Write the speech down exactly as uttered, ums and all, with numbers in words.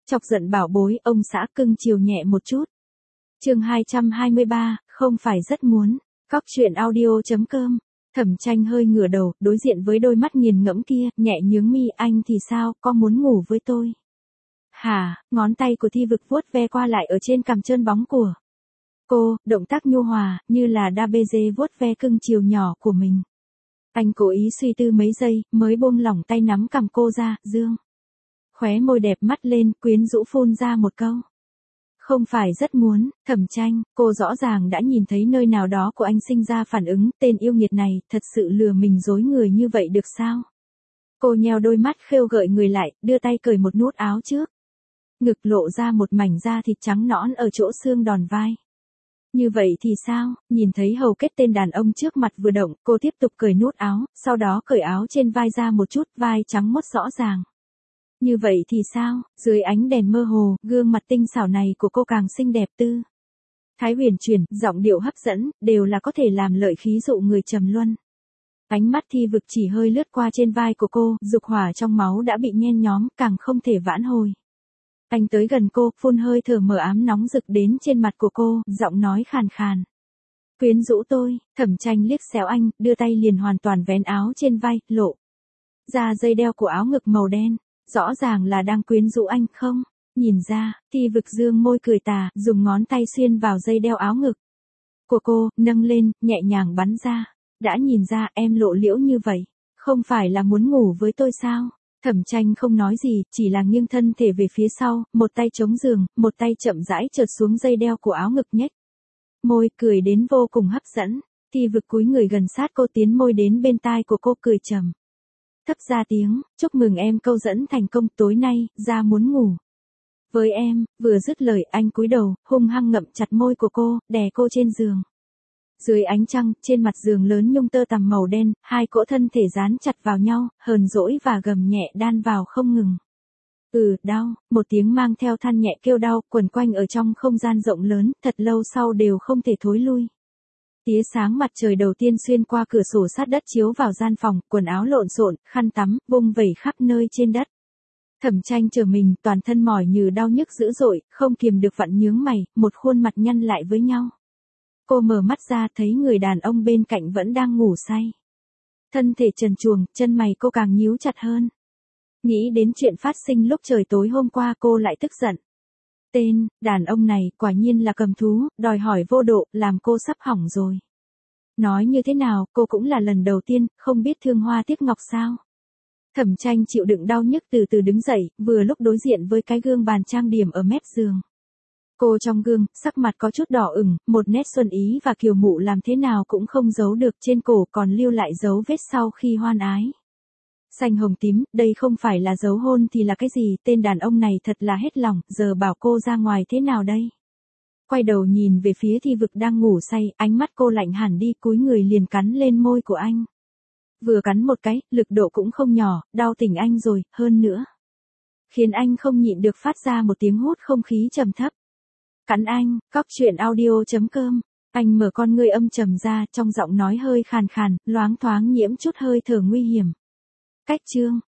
Chọc giận bảo bối, ông xã cưng chiều nhẹ một chút. Chương hai trăm hai mươi ba, không phải rất muốn. Cóc truyện audio chấm com. Thẩm Tranh hơi ngửa đầu, đối diện với đôi mắt nghiền ngẫm kia, nhẹ nhướng mi, anh thì sao, có muốn ngủ với tôi? Hả? Ngón tay của Thi Vực vuốt ve qua lại ở trên cằm trơn bóng của cô, động tác nhu hòa, như là đa bê dê vuốt ve cưng chiều nhỏ của mình. Anh cố ý suy tư mấy giây, mới buông lỏng tay nắm cằm cô ra, dương. Khóe môi đẹp mắt lên, quyến rũ phun ra một câu. Không phải rất muốn. Thẩm Tranh, cô rõ ràng đã nhìn thấy nơi nào đó của anh sinh ra phản ứng, tên yêu nghiệt này, thật sự lừa mình dối người như vậy được sao? Cô nheo đôi mắt khêu gợi người lại, đưa tay cởi một nút áo trước. Ngực lộ ra một mảnh da thịt trắng nõn ở chỗ xương đòn vai. Như vậy thì sao? Nhìn thấy hầu kết tên đàn ông trước mặt vừa động, cô tiếp tục cởi nút áo, sau đó cởi áo trên vai ra một chút, vai trắng muốt rõ ràng. Như vậy thì sao? Dưới ánh đèn mơ hồ, gương mặt tinh xảo này của cô càng xinh đẹp tư. Thái huyền chuyển, giọng điệu hấp dẫn, đều là có thể làm lợi khí dụ người trầm luân. Ánh mắt Thi Vực chỉ hơi lướt qua trên vai của cô, dục hỏa trong máu đã bị nhen nhóm, càng không thể vãn hồi. Anh tới gần cô, phun hơi thở mờ ám nóng rực đến trên mặt của cô, giọng nói khàn khàn. Quyến rũ tôi. Thẩm Tranh liếc xéo anh, đưa tay liền hoàn toàn vén áo trên vai, lộ ra dây đeo của áo ngực màu đen. Rõ ràng là đang quyến rũ anh không? Nhìn ra, Thi Vực dương môi cười tà, dùng ngón tay xuyên vào dây đeo áo ngực của cô, nâng lên, nhẹ nhàng bắn ra. Đã nhìn ra em lộ liễu như vậy, không phải là muốn ngủ với tôi sao? Thẩm Tranh không nói gì, chỉ là nghiêng thân thể về phía sau, một tay chống giường, một tay chậm rãi trượt xuống dây đeo của áo ngực nhếch môi, cười đến vô cùng hấp dẫn. Thi Vực cúi người gần sát cô, tiến môi đến bên tai của cô, cười trầm thấp ra tiếng, chúc mừng em câu dẫn thành công, tối nay, ra muốn ngủ với em. Vừa dứt lời, anh cúi đầu, hung hăng ngậm chặt môi của cô, đè cô trên giường. Dưới ánh trăng, trên mặt giường lớn nhung tơ tằm màu đen, hai cỗ thân thể dán chặt vào nhau, hờn dỗi và gầm nhẹ đan vào không ngừng. Ừ, đau, một tiếng mang theo than nhẹ kêu đau, quẩn quanh ở trong không gian rộng lớn, thật lâu sau đều không thể thối lui. Tia sáng mặt trời đầu tiên xuyên qua cửa sổ sát đất chiếu vào gian phòng, quần áo lộn xộn, khăn tắm, vung vẩy khắp nơi trên đất. Thẩm Tranh chờ mình, toàn thân mỏi như đau nhức dữ dội, không kiềm được vặn nhướng mày, một khuôn mặt nhăn lại với nhau. Cô mở mắt ra thấy người đàn ông bên cạnh vẫn đang ngủ say. Thân thể trần truồng, chân mày cô càng nhíu chặt hơn. Nghĩ đến chuyện phát sinh lúc trời tối hôm qua cô lại tức giận. Tên, đàn ông này, quả nhiên là cầm thú, đòi hỏi vô độ, làm cô sắp hỏng rồi. Nói như thế nào, cô cũng là lần đầu tiên, không biết thương hoa tiếc ngọc sao. Thẩm Tranh chịu đựng đau nhức từ từ đứng dậy, vừa lúc đối diện với cái gương bàn trang điểm ở mép giường. Cô trong gương, sắc mặt có chút đỏ ửng, một nét xuân ý và kiều mụ làm thế nào cũng không giấu được, trên cổ còn lưu lại dấu vết sau khi hoan ái. Xanh hồng tím, đây không phải là dấu hôn thì là cái gì, tên đàn ông này thật là hết lòng, giờ bảo cô ra ngoài thế nào đây? Quay đầu nhìn về phía Thi Vực đang ngủ say, ánh mắt cô lạnh hẳn đi, cúi người liền cắn lên môi của anh. Vừa cắn một cái, lực độ cũng không nhỏ, đau tỉnh anh rồi, hơn nữa. Khiến anh không nhịn được phát ra một tiếng hút không khí trầm thấp. Cắn anh. Cóc truyện audio chấm com. Anh mở con ngươi âm trầm ra, trong giọng nói hơi khàn khàn, loáng thoáng nhiễm chút hơi thở nguy hiểm. Cách chương.